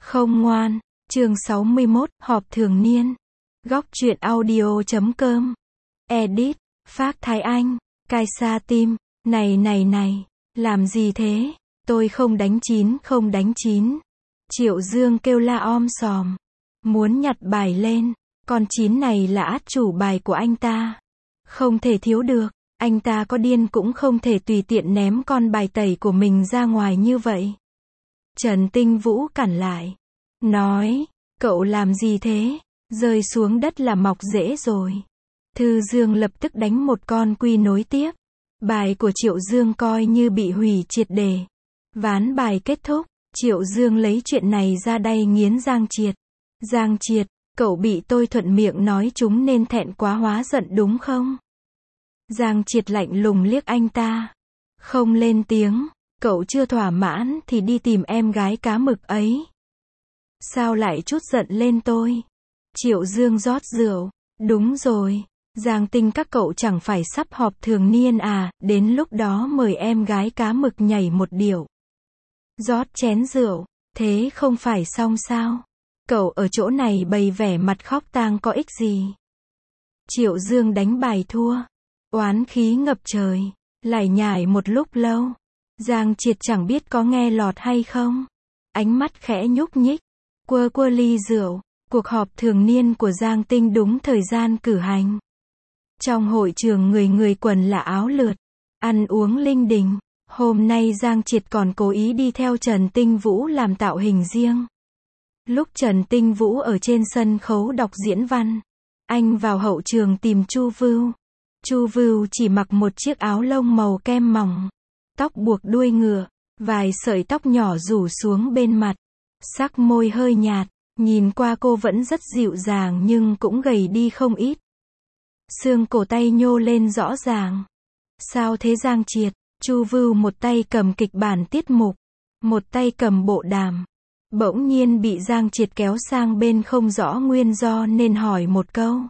Không ngoan. Chương 61, họp thường niên. Góc truyện audio.com. Edit, Phác Thái Anh, Cai Sa Tim. Này, làm gì thế? Tôi không đánh chín. Triệu Dương kêu la om sòm. Muốn nhặt bài lên. Con chín này là át chủ bài của anh ta. Không thể thiếu được. Anh ta có điên cũng không thể tùy tiện ném con bài tẩy của mình ra ngoài như vậy. Trần Tinh Vũ cản lại. Nói, cậu làm gì thế? Rơi xuống đất là mọc rễ rồi. Thư Dương lập tức đánh một con quy nối tiếp. Bài của Triệu Dương coi như bị hủy triệt để. Ván bài kết thúc, Triệu Dương lấy chuyện này ra đay nghiến Giang Triệt. Giang Triệt, cậu bị tôi thuận miệng nói chúng nên thẹn quá hóa giận đúng không? Giang Triệt lạnh lùng liếc anh ta. Không lên tiếng, cậu chưa thỏa mãn thì đi tìm em gái cá mực ấy. Sao lại chút giận lên tôi? Triệu Dương rót rượu. Đúng rồi, Giang Tinh các cậu chẳng phải sắp họp thường niên à, đến lúc đó mời em gái cá mực nhảy một điệu. Rót chén rượu, thế không phải xong sao? Cậu ở chỗ này bày vẻ mặt khóc tang có ích gì? Triệu Dương đánh bài thua. Oán khí ngập trời. Lải nhải một lúc lâu. Giang Triệt chẳng biết có nghe lọt hay không. Ánh mắt khẽ nhúc nhích. Quơ ly rượu. Cuộc họp thường niên của Giang Tinh đúng thời gian cử hành. Trong hội trường người quần là áo lượt. Ăn uống linh đình. Hôm nay Giang Triệt còn cố ý đi theo Trần Tinh Vũ làm tạo hình riêng. Lúc Trần Tinh Vũ ở trên sân khấu đọc diễn văn, anh vào hậu trường tìm Chu Vưu. Chu Vưu chỉ mặc một chiếc áo lông màu kem mỏng, tóc buộc đuôi ngựa, vài sợi tóc nhỏ rủ xuống bên mặt, sắc môi hơi nhạt, nhìn qua cô vẫn rất dịu dàng nhưng cũng gầy đi không ít. Xương cổ tay nhô lên rõ ràng. Sao thế Giang Triệt? Chu Vưu một tay cầm kịch bản tiết mục, một tay cầm bộ đàm. Bỗng nhiên bị Giang Triệt kéo sang bên không rõ nguyên do nên hỏi một câu.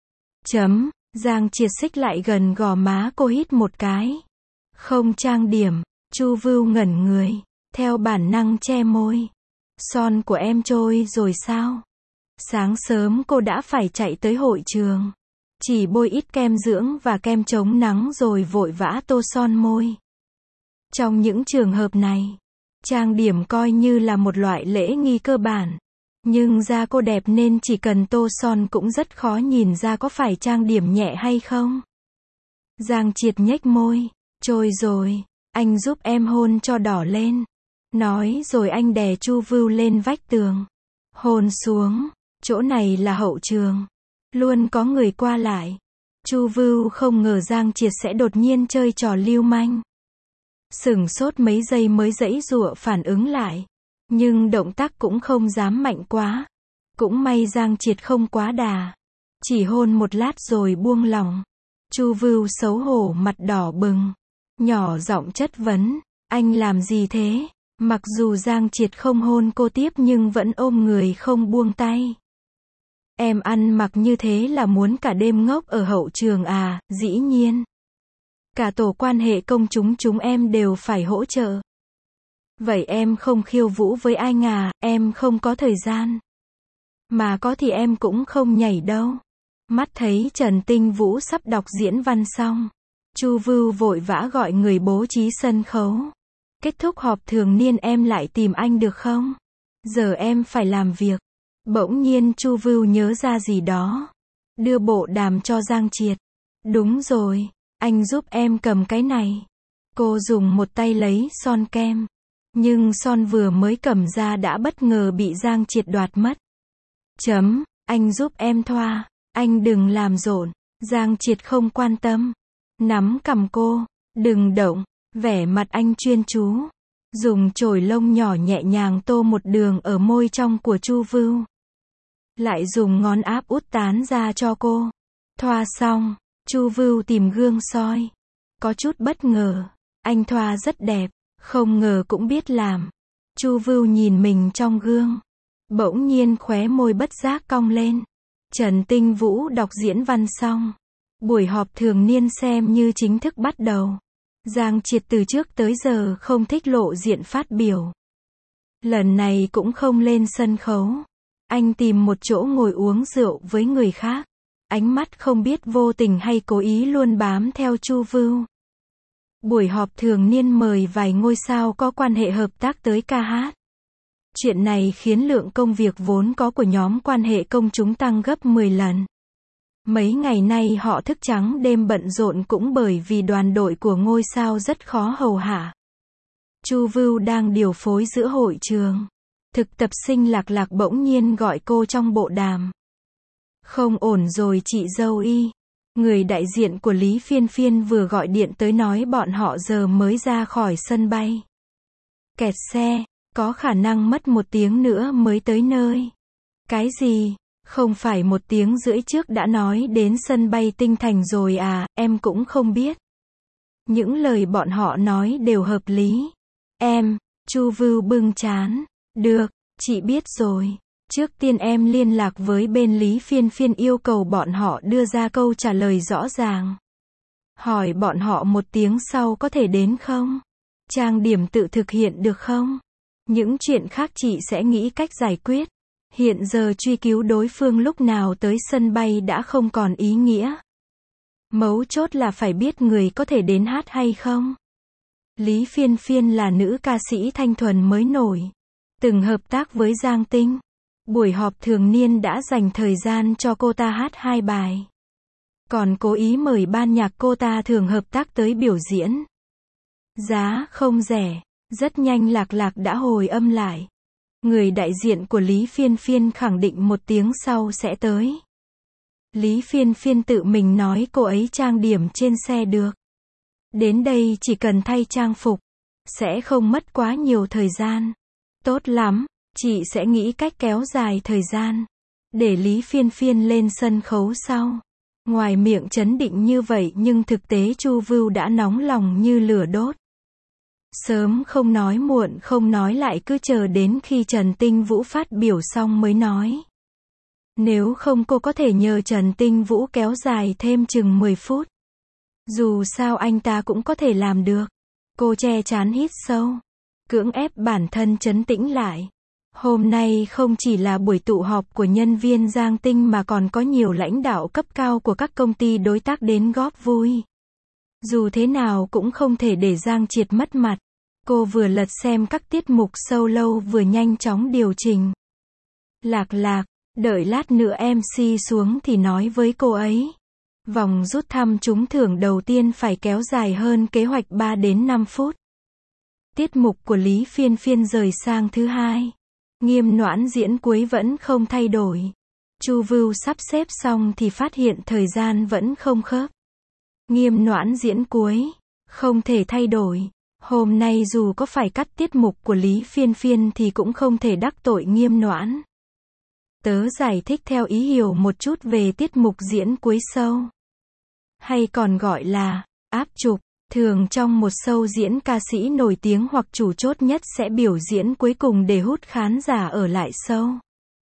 Giang Triệt xích lại gần gò má cô hít một cái. Không trang điểm. Chu Vưu ngẩn người, theo bản năng che môi. Son của em trôi rồi sao? Sáng sớm cô đã phải chạy tới hội trường. Chỉ bôi ít kem dưỡng và kem chống nắng rồi vội vã tô son môi. Trong những trường hợp này, trang điểm coi như là một loại lễ nghi cơ bản. Nhưng da cô đẹp nên chỉ cần tô son cũng rất khó nhìn ra có phải trang điểm nhẹ hay không. Giang Triệt nhếch môi. Trôi rồi, anh giúp em hôn cho đỏ lên. Nói rồi anh đè Chu Vưu lên vách tường. Hôn xuống, chỗ này là hậu trường. Luôn có người qua lại. Chu Vưu không ngờ Giang Triệt sẽ đột nhiên chơi trò lưu manh. Sửng sốt mấy giây mới giãy giụa phản ứng lại. Nhưng động tác cũng không dám mạnh quá. Cũng may Giang Triệt không quá đà. Chỉ hôn một lát rồi buông lỏng. Chu Vưu xấu hổ mặt đỏ bừng. Nhỏ giọng chất vấn. Anh làm gì thế? Mặc dù Giang Triệt không hôn cô tiếp nhưng vẫn ôm người không buông tay. Em ăn mặc như thế là muốn cả đêm ngốc ở hậu trường à? Dĩ nhiên. Cả tổ quan hệ công chúng em đều phải hỗ trợ. Vậy em không khiêu vũ với anh à? Em không có thời gian. Mà có thì em cũng không nhảy đâu. Mắt thấy Trần Tinh Vũ sắp đọc diễn văn xong, Chu Vưu vội vã gọi người bố trí sân khấu. Kết thúc họp thường niên em lại tìm anh được không? Giờ em phải làm việc. Bỗng nhiên Chu Vưu nhớ ra gì đó. Đưa bộ đàm cho Giang Triệt. Đúng rồi, anh giúp em cầm cái này. Cô dùng một tay lấy son kem. Nhưng son vừa mới cầm ra đã bất ngờ bị Giang Triệt đoạt mất. Anh giúp em thoa. Anh đừng làm rộn. Giang Triệt không quan tâm. Nắm cằm cô. Đừng động. Vẻ mặt anh chuyên chú. Dùng chổi lông nhỏ nhẹ nhàng tô một đường ở môi trong của Chu Vưu. Lại dùng ngón áp út tán ra cho cô. Thoa xong, Chu Vưu tìm gương soi. Có chút bất ngờ. Anh thoa rất đẹp. Không ngờ cũng biết làm. Chu Vưu nhìn mình trong gương. Bỗng nhiên khóe môi bất giác cong lên. Trần Tinh Vũ đọc diễn văn xong. Buổi họp thường niên xem như chính thức bắt đầu. Giang Triệt từ trước tới giờ không thích lộ diện phát biểu. Lần này cũng không lên sân khấu. Anh tìm một chỗ ngồi uống rượu với người khác. Ánh mắt không biết vô tình hay cố ý luôn bám theo Chu Vưu. Buổi họp thường niên mời vài ngôi sao có quan hệ hợp tác tới ca hát. Chuyện này khiến lượng công việc vốn có của nhóm quan hệ công chúng tăng gấp 10 lần. Mấy ngày nay họ thức trắng đêm bận rộn cũng bởi vì đoàn đội của ngôi sao rất khó hầu hạ. Chu Vưu đang điều phối giữa hội trường. Thực tập sinh Lạc Lạc bỗng nhiên gọi cô trong bộ đàm. Không ổn rồi chị dâu y. Người đại diện của Lý Phiên Phiên vừa gọi điện tới nói bọn họ giờ mới ra khỏi sân bay. Kẹt xe, có khả năng mất 1 tiếng nữa mới tới nơi. Cái gì? Không phải 1 tiếng rưỡi trước đã nói đến sân bay Tinh Thành rồi à, em cũng không biết. Những lời bọn họ nói đều hợp lý. Chu Vưu bưng trán. Được, chị biết rồi. Trước tiên em liên lạc với bên Lý Phiên Phiên yêu cầu bọn họ đưa ra câu trả lời rõ ràng. Hỏi bọn họ 1 tiếng sau có thể đến không? Trang điểm tự thực hiện được không? Những chuyện khác chị sẽ nghĩ cách giải quyết. Hiện giờ truy cứu đối phương lúc nào tới sân bay đã không còn ý nghĩa. Mấu chốt là phải biết người có thể đến hát hay không. Lý Phiên Phiên là nữ ca sĩ thanh thuần mới nổi. Từng hợp tác với Giang Tinh. Buổi họp thường niên đã dành thời gian cho cô ta hát 2 bài. Còn cố ý mời ban nhạc cô ta thường hợp tác tới biểu diễn. Giá không rẻ. Rất nhanh Lạc Lạc đã hồi âm lại. Người đại diện của Lý Phiên Phiên khẳng định 1 tiếng sau sẽ tới. Lý Phiên Phiên tự mình nói cô ấy trang điểm trên xe được. Đến đây chỉ cần thay trang phục. Sẽ không mất quá nhiều thời gian. Tốt lắm, chị sẽ nghĩ cách kéo dài thời gian. Để Lý Phiên Phiên lên sân khấu sau. Ngoài miệng trấn định như vậy nhưng thực tế Chu Vưu đã nóng lòng như lửa đốt. Sớm không nói muộn không nói lại cứ chờ đến khi Trần Tinh Vũ phát biểu xong mới nói. Nếu không cô có thể nhờ Trần Tinh Vũ kéo dài thêm chừng 10 phút. Dù sao anh ta cũng có thể làm được. Cô che trán hít sâu. Cưỡng ép bản thân trấn tĩnh lại. Hôm nay không chỉ là buổi tụ họp của nhân viên Giang Tinh mà còn có nhiều lãnh đạo cấp cao của các công ty đối tác đến góp vui. Dù thế nào cũng không thể để Giang Triệt mất mặt. Cô vừa lật xem các tiết mục solo vừa nhanh chóng điều chỉnh. Lạc Lạc, đợi lát nữa MC xuống thì nói với cô ấy. Vòng rút thăm trúng thưởng đầu tiên phải kéo dài hơn kế hoạch 3 đến 5 phút. Tiết mục của Lý Phiên Phiên rời sang thứ 2. Nghiêm Noãn diễn cuối vẫn không thay đổi. Chu Vưu sắp xếp xong thì phát hiện thời gian vẫn không khớp. Nghiêm Noãn diễn cuối. Không thể thay đổi. Hôm nay dù có phải cắt tiết mục của Lý Phiên Phiên thì cũng không thể đắc tội Nghiêm Noãn. Tớ giải thích theo ý hiểu một chút về tiết mục diễn cuối show. Hay còn gọi là áp trục. Thường trong một show diễn ca sĩ nổi tiếng hoặc chủ chốt nhất sẽ biểu diễn cuối cùng để hút khán giả ở lại show.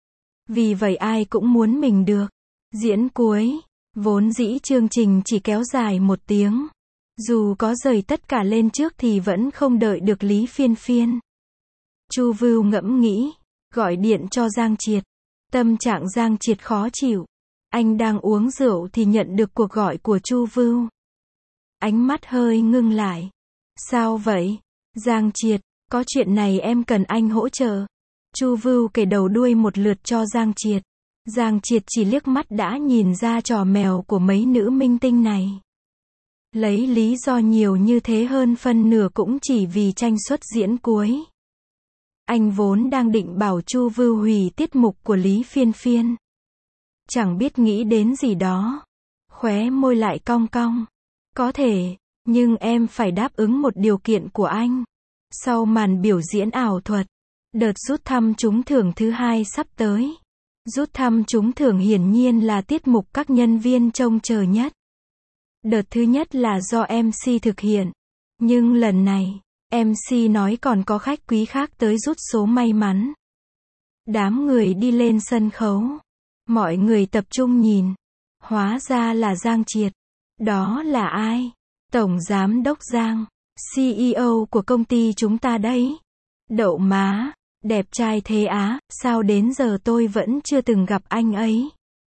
Vì vậy ai cũng muốn mình được diễn cuối. Vốn dĩ chương trình chỉ kéo dài 1 tiếng. Dù có dời tất cả lên trước thì vẫn không đợi được Lý Phiên Phiên. Chu Vưu ngẫm nghĩ. Gọi điện cho Giang Triệt. Tâm trạng Giang Triệt khó chịu. Anh đang uống rượu thì nhận được cuộc gọi của Chu Vưu. Ánh mắt hơi ngưng lại. Sao vậy? Giang Triệt, có chuyện này em cần anh hỗ trợ. Chu Vưu kể đầu đuôi một lượt cho Giang Triệt. Giang Triệt chỉ liếc mắt đã nhìn ra trò mèo của mấy nữ minh tinh này. Lấy lý do nhiều như thế hơn phân nửa cũng chỉ vì tranh suất diễn cuối. Anh vốn đang định bảo Chu Vưu hủy tiết mục của Lý Phiên Phiên. Chẳng biết nghĩ đến gì đó. Khóe môi lại cong cong. Có thể, nhưng em phải đáp ứng một điều kiện của anh. Sau màn biểu diễn ảo thuật, đợt rút thăm trúng thưởng thứ 2 sắp tới. Rút thăm trúng thưởng hiển nhiên là tiết mục các nhân viên trông chờ nhất. Đợt thứ nhất là do MC thực hiện. Nhưng lần này, MC nói còn có khách quý khác tới rút số may mắn. Đám người đi lên sân khấu. Mọi người tập trung nhìn. Hóa ra là Giang Triệt. Đó là ai? Tổng Giám đốc Giang. CEO của công ty chúng ta đấy. Đậu má. Đẹp trai thế á, sao đến giờ tôi vẫn chưa từng gặp anh ấy.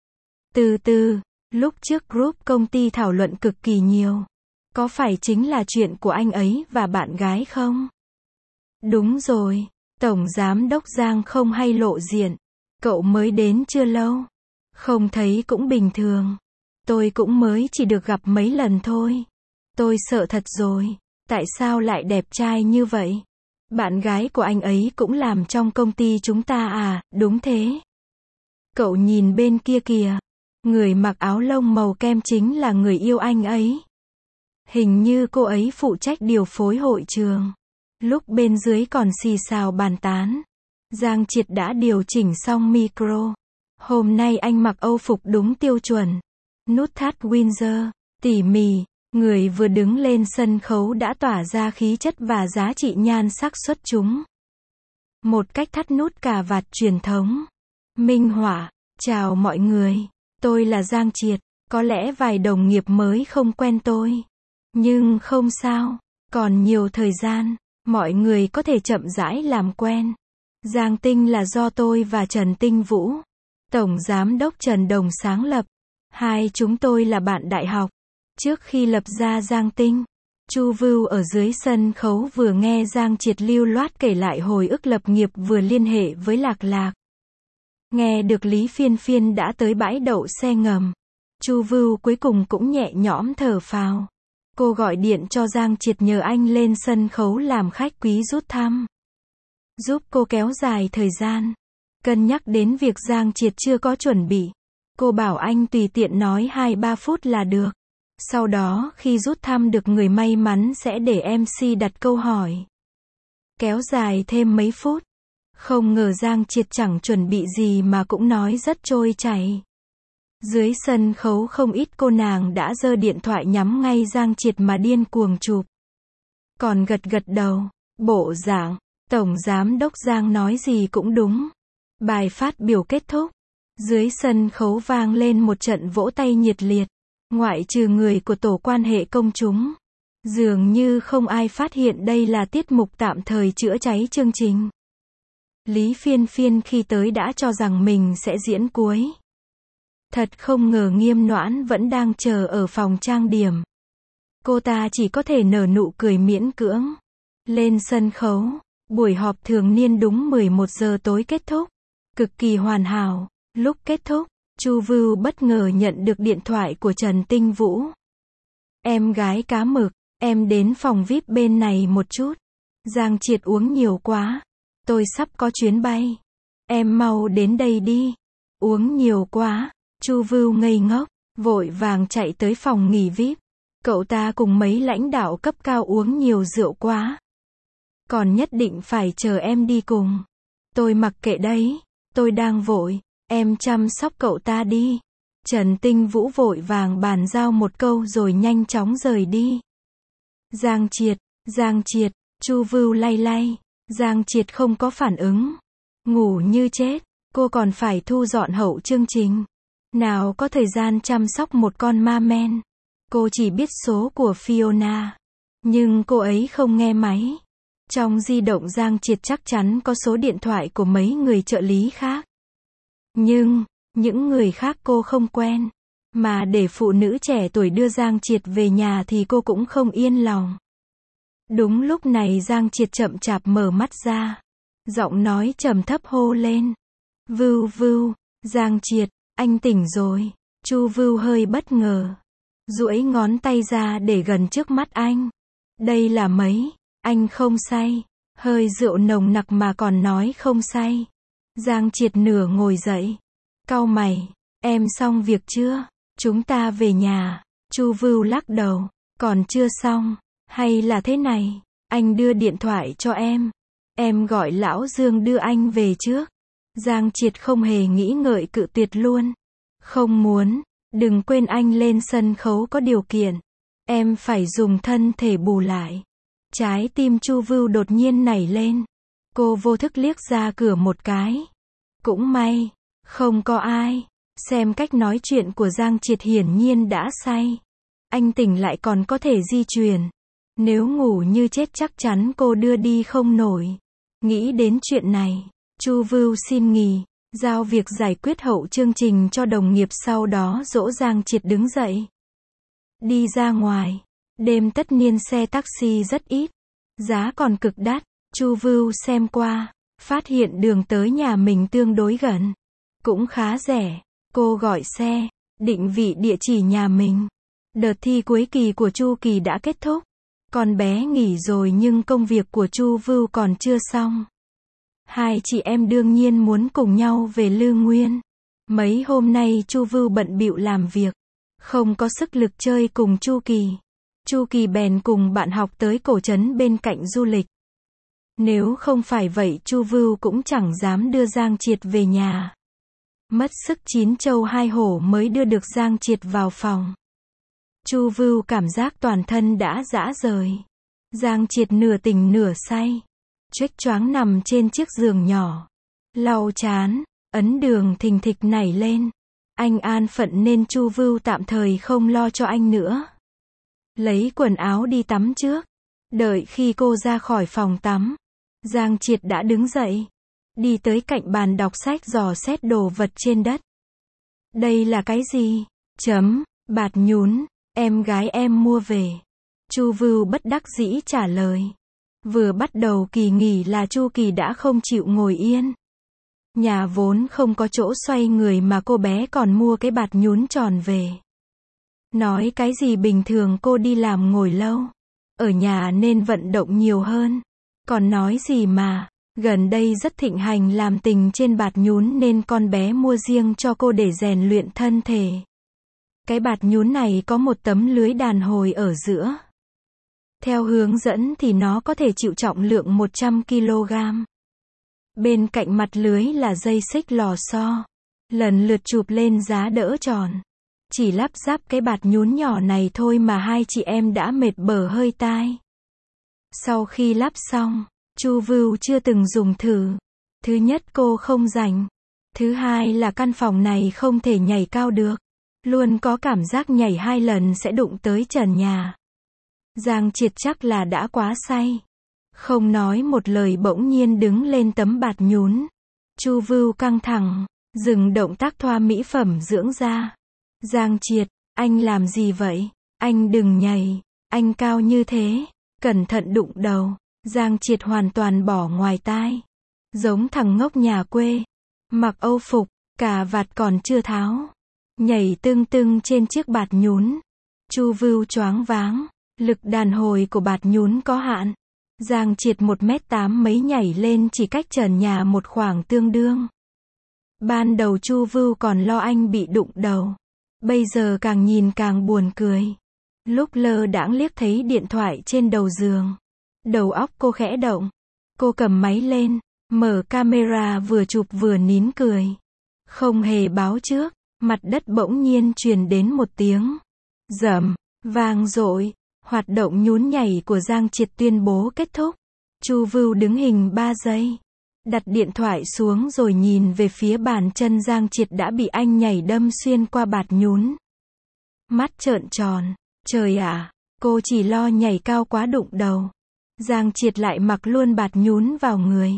Từ từ, lúc trước group công ty thảo luận cực kỳ nhiều. Có phải chính là chuyện của anh ấy và bạn gái không? Đúng rồi, Tổng Giám đốc Giang không hay lộ diện. Cậu mới đến chưa lâu. Không thấy cũng bình thường. Tôi cũng mới chỉ được gặp mấy lần thôi. Tôi sợ thật rồi. Tại sao lại đẹp trai như vậy? Bạn gái của anh ấy cũng làm trong công ty chúng ta à? Đúng thế. Cậu nhìn bên kia kìa. Người mặc áo lông màu kem chính là người yêu anh ấy. Hình như cô ấy phụ trách điều phối hội trường. Lúc bên dưới còn xì xào bàn tán. Giang Triệt đã điều chỉnh xong micro. Hôm nay anh mặc Âu phục đúng tiêu chuẩn. Nút thắt Windsor, tỉ mỉ. Người vừa đứng lên sân khấu đã tỏa ra khí chất và giá trị nhan sắc xuất chúng. Một cách thắt nút cà vạt truyền thống. Minh họa, chào mọi người. Tôi là Giang Triệt. Có lẽ vài đồng nghiệp mới không quen tôi. Nhưng không sao. Còn nhiều thời gian. Mọi người có thể chậm rãi làm quen. Giang Tinh là do tôi và Trần Tinh Vũ, Tổng Giám đốc Trần Đồng sáng lập. Hai chúng tôi là bạn đại học. Trước khi lập ra Giang Tinh, Chu Vưu ở dưới sân khấu vừa nghe Giang Triệt lưu loát kể lại hồi ức lập nghiệp vừa liên hệ với Lạc Lạc. Nghe được Lý Phiên Phiên đã tới bãi đậu xe ngầm. Chu Vưu cuối cùng cũng nhẹ nhõm thở phào. Cô gọi điện cho Giang Triệt nhờ anh lên sân khấu làm khách quý rút thăm. Giúp cô kéo dài thời gian. Cân nhắc đến việc Giang Triệt chưa có chuẩn bị. Cô bảo anh tùy tiện nói 2-3 phút là được. Sau đó khi rút thăm được người may mắn sẽ để MC đặt câu hỏi. Kéo dài thêm mấy phút. Không ngờ Giang Triệt chẳng chuẩn bị gì mà cũng nói rất trôi chảy. Dưới sân khấu không ít cô nàng đã giơ điện thoại nhắm ngay Giang Triệt mà điên cuồng chụp. Còn gật gật đầu, bộ dạng, Tổng Giám đốc Giang nói gì cũng đúng. Bài phát biểu kết thúc. Dưới sân khấu vang lên một trận vỗ tay nhiệt liệt. Ngoại trừ người của tổ quan hệ công chúng. Dường như không ai phát hiện đây là tiết mục tạm thời chữa cháy chương trình. Lý Phiên Phiên khi tới đã cho rằng mình sẽ diễn cuối. Thật không ngờ Nghiêm Noãn vẫn đang chờ ở phòng trang điểm. Cô ta chỉ có thể nở nụ cười miễn cưỡng. Lên sân khấu, buổi họp thường niên đúng 11 giờ tối kết thúc. Cực kỳ hoàn hảo. Lúc kết thúc, Chu Vưu bất ngờ nhận được điện thoại của Trần Tinh Vũ. Em gái cá mực, em đến phòng VIP bên này một chút. Giang Triệt uống nhiều quá. Tôi sắp có chuyến bay. Em mau đến đây đi. Uống nhiều quá. Chu Vưu ngây ngốc, vội vàng chạy tới phòng nghỉ VIP. Cậu ta cùng mấy lãnh đạo cấp cao uống nhiều rượu quá. Còn nhất định phải chờ em đi cùng. Tôi mặc kệ đấy. Tôi đang vội. Em chăm sóc cậu ta đi. Trần Tinh Vũ vội vàng bàn giao một câu rồi nhanh chóng rời đi. Giang Triệt, Chu Vưu lay lay. Giang Triệt không có phản ứng. Ngủ như chết. Cô còn phải thu dọn hậu chương trình. Nào có thời gian chăm sóc một con ma men. Cô chỉ biết số của Fiona. Nhưng cô ấy không nghe máy. Trong di động Giang Triệt chắc chắn có số điện thoại của mấy người trợ lý khác. Nhưng, những người khác cô không quen. Mà để phụ nữ trẻ tuổi đưa Giang Triệt về nhà thì cô cũng không yên lòng. Đúng lúc này Giang Triệt chậm chạp mở mắt ra. Giọng nói trầm thấp hô lên. Vưu Vưu, Giang Triệt, anh tỉnh rồi. Chu Vưu hơi bất ngờ. Duỗi ngón tay ra để gần trước mắt anh. Đây là mấy, anh không say. Hơi rượu nồng nặc mà còn nói không say. Giang Triệt nửa ngồi dậy. Cau mày, em xong việc chưa? Chúng ta về nhà. Chu Vưu lắc đầu. Còn chưa xong. Hay là thế này, anh đưa điện thoại cho em. Em gọi lão Dương đưa anh về trước. Giang Triệt không hề nghĩ ngợi cự tuyệt luôn. Không muốn, đừng quên anh lên sân khấu có điều kiện. Em phải dùng thân thể bù lại. Trái tim Chu Vưu đột nhiên nảy lên. Cô vô thức liếc ra cửa một cái. Cũng may, không có ai. Xem cách nói chuyện của Giang Triệt hiển nhiên đã say. Anh tỉnh lại còn có thể di chuyển. Nếu ngủ như chết chắc chắn cô đưa đi không nổi. Nghĩ đến chuyện này, Chu Vưu xin nghỉ, giao việc giải quyết hậu chương trình cho đồng nghiệp, sau đó dỗ Giang Triệt đứng dậy. Đi ra ngoài, đêm tất niên xe taxi rất ít, giá còn cực đắt. Chu Vưu xem qua, phát hiện đường tới nhà mình tương đối gần, cũng khá rẻ. Cô gọi xe, định vị địa chỉ nhà mình. Đợt thi cuối kỳ của Chu Kỳ đã kết thúc. Con bé nghỉ rồi nhưng công việc của Chu Vưu còn chưa xong. Hai chị em đương nhiên muốn cùng nhau về Lư Nguyên. Mấy hôm nay Chu Vưu bận bịu làm việc, không có sức lực chơi cùng Chu Kỳ. Chu Kỳ bèn cùng bạn học tới cổ trấn bên cạnh du lịch. Nếu không phải vậy Chu Vưu cũng chẳng dám đưa Giang Triệt về nhà. Mất sức 9 châu 2 hổ mới đưa được Giang Triệt vào phòng. Chu Vưu cảm giác toàn thân đã rã rời. Giang Triệt nửa tỉnh nửa say, choếch choáng nằm trên chiếc giường nhỏ, lau chán, ấn đường thình thịch nảy lên. Anh an phận nên Chu Vưu tạm thời không lo cho anh nữa. Lấy quần áo đi tắm trước. Đợi khi cô ra khỏi phòng tắm, Giang Triệt đã đứng dậy, đi tới cạnh bàn đọc sách dò xét đồ vật trên đất. Đây là cái gì? Bạt nhún, em gái em mua về. Chu Vưu bất đắc dĩ trả lời. Vừa bắt đầu kỳ nghỉ là Chu Kỳ đã không chịu ngồi yên. Nhà vốn không có chỗ xoay người mà cô bé còn mua cái bạt nhún tròn về. Nói cái gì bình thường cô đi làm ngồi lâu, ở nhà nên vận động nhiều hơn. Còn nói gì mà, gần đây rất thịnh hành làm tình trên bạt nhún nên con bé mua riêng cho cô để rèn luyện thân thể. Cái bạt nhún này có một tấm lưới đàn hồi ở giữa. Theo hướng dẫn thì nó có thể chịu trọng lượng 100 kg. Bên cạnh mặt lưới là dây xích lò xo, lần lượt chụp lên giá đỡ tròn. Chỉ lắp ráp cái bạt nhún nhỏ này thôi mà hai chị em đã mệt bở hơi tai. Sau khi lắp xong, Chu Vưu chưa từng dùng thử. Thứ nhất cô không rảnh. Thứ hai là căn phòng này không thể nhảy cao được. Luôn có cảm giác nhảy 2 lần sẽ đụng tới trần nhà. Giang Triệt chắc là đã quá say. Không nói một lời bỗng nhiên đứng lên tấm bạt nhún. Chu Vưu căng thẳng, dừng động tác thoa mỹ phẩm dưỡng da. Giang Triệt, anh làm gì vậy? Anh đừng nhảy, anh cao như thế. Cẩn thận đụng đầu. Giang Triệt hoàn toàn bỏ ngoài tai. Giống thằng ngốc nhà quê. Mặc âu phục, cà vạt còn chưa tháo. Nhảy tưng tưng trên chiếc bạt nhún. Chu Vưu choáng váng. Lực đàn hồi của bạt nhún có hạn. Giang Triệt 1m8 mấy nhảy lên chỉ cách trần nhà một khoảng tương đương. Ban đầu Chu Vưu còn lo anh bị đụng đầu. Bây giờ càng nhìn càng buồn cười. Lúc lơ đãng liếc thấy điện thoại trên đầu giường. Đầu óc cô khẽ động. Cô cầm máy lên, mở camera vừa chụp vừa nín cười. Không hề báo trước, mặt đất bỗng nhiên truyền đến một tiếng rầm, vang dội. Hoạt động nhún nhảy của Giang Triệt tuyên bố kết thúc. Chu Vưu đứng hình 3 giây. Đặt điện thoại xuống rồi nhìn về phía bàn chân Giang Triệt đã bị anh nhảy đâm xuyên qua bạt nhún. Mắt trợn tròn. Trời ạ, cô chỉ lo nhảy cao quá đụng đầu. Giang Triệt lại mặc luôn bạt nhún vào người.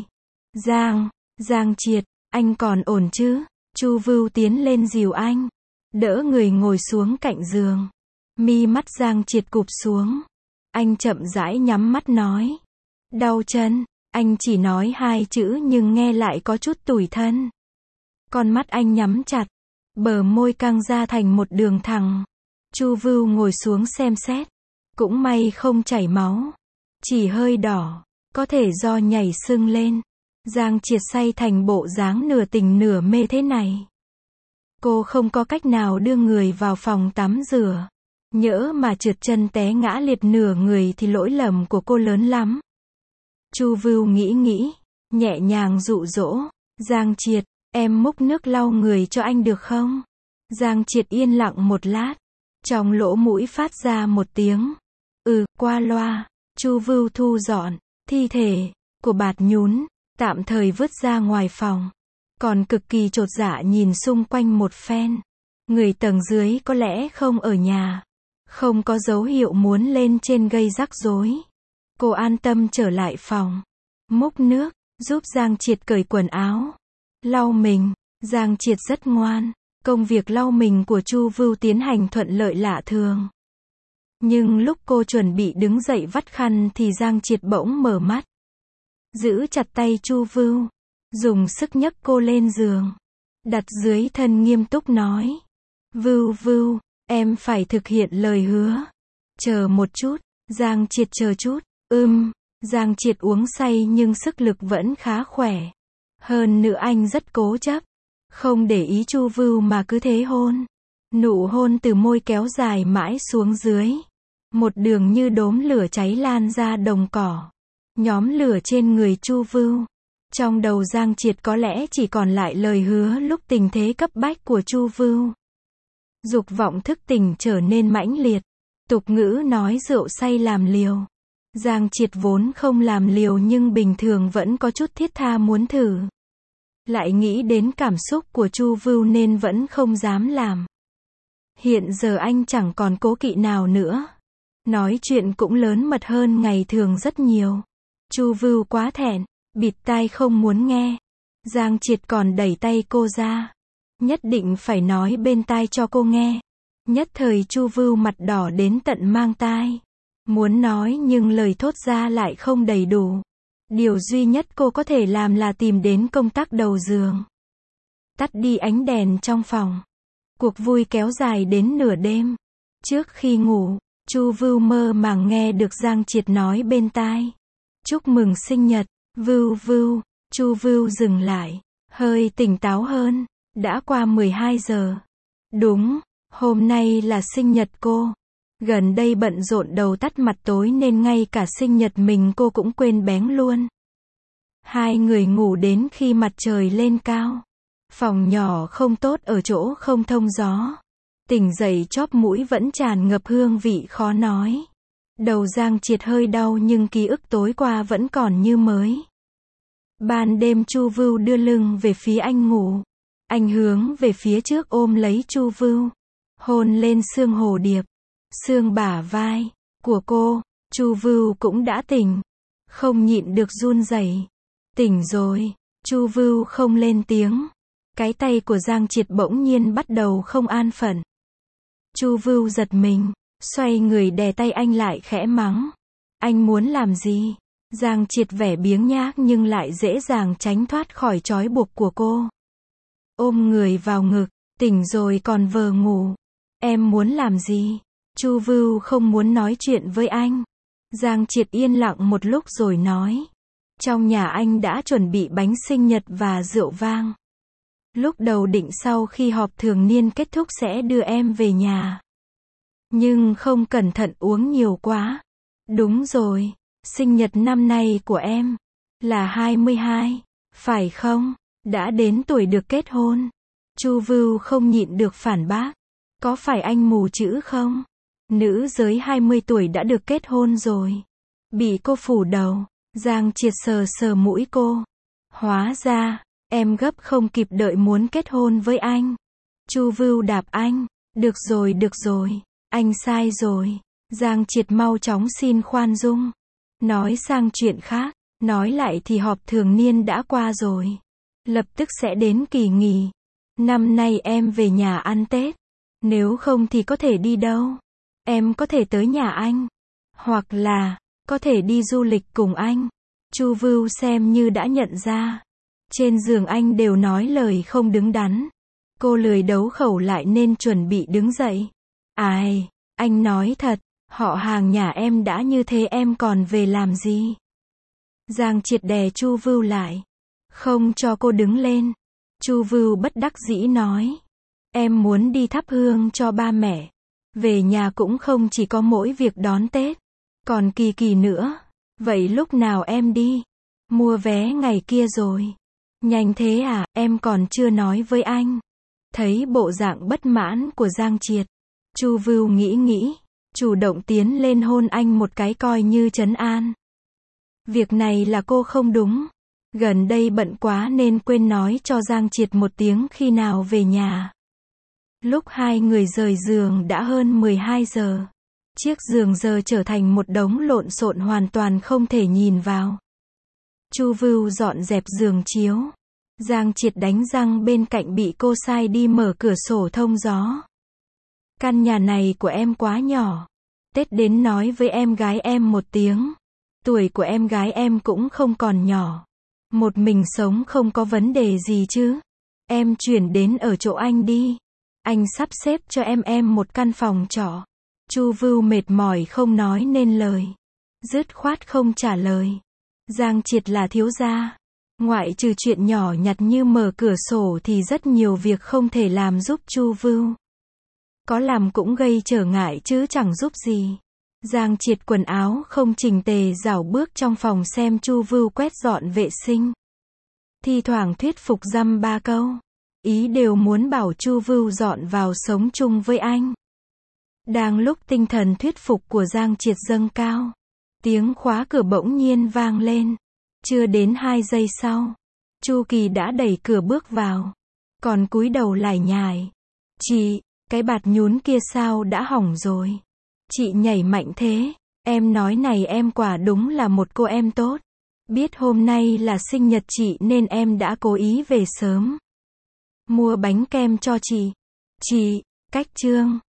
Giang Triệt, anh còn ổn chứ? Chu Vưu tiến lên dìu anh. Đỡ người ngồi xuống cạnh giường. Mi mắt Giang Triệt cụp xuống. Anh chậm rãi nhắm mắt nói. Đau chân. Anh chỉ nói 2 chữ nhưng nghe lại có chút tủi thân. Con mắt anh nhắm chặt. Bờ môi căng ra thành một đường thẳng. Chu Vưu ngồi xuống xem xét. Cũng may không chảy máu. Chỉ hơi đỏ. Có thể do nhảy sưng lên. Giang Triệt say thành bộ dáng nửa tỉnh nửa mê thế này. Cô không có cách nào đưa người vào phòng tắm rửa. Nhỡ mà trượt chân té ngã liệt nửa người thì lỗi lầm của cô lớn lắm. Chu Vưu nghĩ, nhẹ nhàng dụ dỗ. Giang Triệt, em múc nước lau người cho anh được không? Giang Triệt yên lặng một lát. Trong lỗ mũi phát ra một tiếng. Qua loa. Chu Vưu thu dọn thi thể của bạt nhún, tạm thời vứt ra ngoài phòng. Còn cực kỳ chột dạ nhìn xung quanh một phen. Người tầng dưới có lẽ không ở nhà. Không có dấu hiệu muốn lên trên gây rắc rối. Cô an tâm trở lại phòng. Múc nước, giúp Giang Triệt cởi quần áo, lau mình. Giang Triệt rất ngoan. Công việc lau mình của Chu Vưu tiến hành thuận lợi lạ thường. Nhưng lúc cô chuẩn bị đứng dậy vắt khăn thì Giang Triệt bỗng mở mắt. Giữ chặt tay Chu Vưu, dùng sức nhấc cô lên giường. Đặt dưới thân nghiêm túc nói. Vưu Vưu, em phải thực hiện lời hứa. Chờ một chút. Giang Triệt chờ chút. Giang Triệt uống say nhưng sức lực vẫn khá khỏe. Hơn nữa anh rất cố chấp. Không để ý Chu Vưu mà cứ thế hôn. Nụ hôn từ môi kéo dài mãi xuống dưới. Một đường như đốm lửa cháy lan ra đồng cỏ. Nhóm lửa trên người Chu Vưu. Trong đầu Giang Triệt có lẽ chỉ còn lại lời hứa lúc tình thế cấp bách của Chu Vưu. Dục vọng thức tỉnh trở nên mãnh liệt. Tục ngữ nói rượu say làm liều. Giang Triệt vốn không làm liều nhưng bình thường vẫn có chút thiết tha muốn thử. Lại nghĩ đến cảm xúc của Chu Vưu nên vẫn không dám làm. Hiện giờ anh chẳng còn cố kỵ nào nữa. Nói chuyện cũng lớn mật hơn ngày thường rất nhiều. Chu Vưu quá thẹn, bịt tai không muốn nghe. Giang Triệt còn đẩy tay cô ra. Nhất định phải nói bên tai cho cô nghe. Nhất thời Chu Vưu mặt đỏ đến tận mang tai. Muốn nói nhưng lời thốt ra lại không đầy đủ. Điều duy nhất cô có thể làm là tìm đến công tắc đầu giường. Tắt đi ánh đèn trong phòng. Cuộc vui kéo dài đến nửa đêm. Trước khi ngủ, Chu Vưu mơ màng nghe được Giang Triệt nói bên tai. Chúc mừng sinh nhật, Vưu Vưu. Chu Vưu dừng lại, hơi tỉnh táo hơn. Đã qua 12 giờ. Đúng, hôm nay là sinh nhật cô. Gần đây bận rộn đầu tắt mặt tối nên ngay cả sinh nhật mình cô cũng quên bén luôn. Hai người ngủ đến khi mặt trời lên cao. Phòng nhỏ không tốt ở chỗ không thông gió. Tỉnh dậy chóp mũi vẫn tràn ngập hương vị khó nói. Đầu Giang Triệt hơi đau nhưng ký ức tối qua vẫn còn như mới. Ban đêm Chu Vưu đưa lưng về phía anh ngủ. Anh hướng về phía trước ôm lấy Chu Vưu. Hôn lên xương hồ điệp. Xương bả vai của cô. Chu Vưu cũng đã tỉnh. Không nhịn được run rẩy. Tỉnh rồi. Chu Vưu không lên tiếng. Cái tay của Giang Triệt bỗng nhiên bắt đầu không an phận. Chu Vưu giật mình. Xoay người đè tay anh lại khẽ mắng. Anh muốn làm gì? Giang Triệt vẻ biếng nhác nhưng lại dễ dàng tránh thoát khỏi trói buộc của cô. Ôm người vào ngực. Tỉnh rồi còn vờ ngủ. Em muốn làm gì? Chu Vưu không muốn nói chuyện với anh. Giang Triệt yên lặng một lúc rồi nói. Trong nhà anh đã chuẩn bị bánh sinh nhật và rượu vang. Lúc đầu định sau khi họp thường niên kết thúc sẽ đưa em về nhà. Nhưng không cẩn thận uống nhiều quá. Đúng rồi, sinh nhật năm nay của em là 22, phải không? Đã đến tuổi được kết hôn. Chu Vưu không nhịn được phản bác. Có phải anh mù chữ không? Nữ giới 20 tuổi đã được kết hôn rồi. Bị cô phủ đầu. Giang Triệt sờ sờ mũi cô. Hóa ra, em gấp không kịp đợi muốn kết hôn với anh. Chu Vưu đạp anh. Được rồi. Anh sai rồi. Giang Triệt mau chóng xin khoan dung. Nói sang chuyện khác. Nói lại thì họp thường niên đã qua rồi. Lập tức sẽ đến kỳ nghỉ. Năm nay em về nhà ăn Tết. Nếu không thì có thể đi đâu? Em có thể tới nhà anh. Hoặc là, có thể đi du lịch cùng anh. Chu Vưu xem như đã nhận ra. Trên giường anh đều nói lời không đứng đắn. Cô lười đấu khẩu lại nên chuẩn bị đứng dậy. Ai, anh nói thật, họ hàng nhà em đã như thế em còn về làm gì? Giang Triệt đè Chu Vưu lại. Không cho cô đứng lên. Chu Vưu bất đắc dĩ nói. Em muốn đi thắp hương cho ba mẹ. Về nhà cũng không chỉ có mỗi việc đón Tết. Còn kỳ kỳ nữa. Vậy lúc nào em đi? Mua vé ngày kia rồi. Nhanh thế à, em còn chưa nói với anh. Thấy bộ dạng bất mãn của Giang Triệt. Chu Vưu nghĩ. Chủ động tiến lên hôn anh một cái coi như trấn an. Việc này là cô không đúng. Gần đây bận quá nên quên nói cho Giang Triệt một tiếng khi nào về nhà. Lúc hai người rời giường đã hơn 12 giờ. Chiếc giường giờ trở thành một đống lộn xộn hoàn toàn không thể nhìn vào. Chu Vưu dọn dẹp giường chiếu. Giang Triệt đánh răng bên cạnh bị cô sai đi mở cửa sổ thông gió. Căn nhà này của em quá nhỏ. Tết đến nói với em gái em một tiếng. Tuổi của em gái em cũng không còn nhỏ. Một mình sống không có vấn đề gì chứ. Em chuyển đến ở chỗ anh đi. Anh sắp xếp cho em một căn phòng trọ. Chu Vưu mệt mỏi không nói nên lời. Dứt khoát không trả lời. Giang Triệt là thiếu gia. Ngoại trừ chuyện nhỏ nhặt như mở cửa sổ thì rất nhiều việc không thể làm giúp Chu Vưu. Có làm cũng gây trở ngại chứ chẳng giúp gì. Giang Triệt quần áo không chỉnh tề rảo bước trong phòng xem Chu Vưu quét dọn vệ sinh. Thi thoảng thuyết phục dăm ba câu. Ý đều muốn bảo Chu Vưu dọn vào sống chung với anh. Đang lúc tinh thần thuyết phục của Giang Triệt dâng cao, tiếng khóa cửa bỗng nhiên vang lên. Chưa đến 2 giây sau, Chu Kỳ đã đẩy cửa bước vào. Còn cúi đầu lải nhải. Chị, cái bạt nhún kia sao đã hỏng rồi. Chị nhảy mạnh thế. Em nói này em quả đúng là một cô em tốt. Biết hôm nay là sinh nhật chị nên em đã cố ý về sớm. Mua bánh kem cho chị. Chị, cách chương.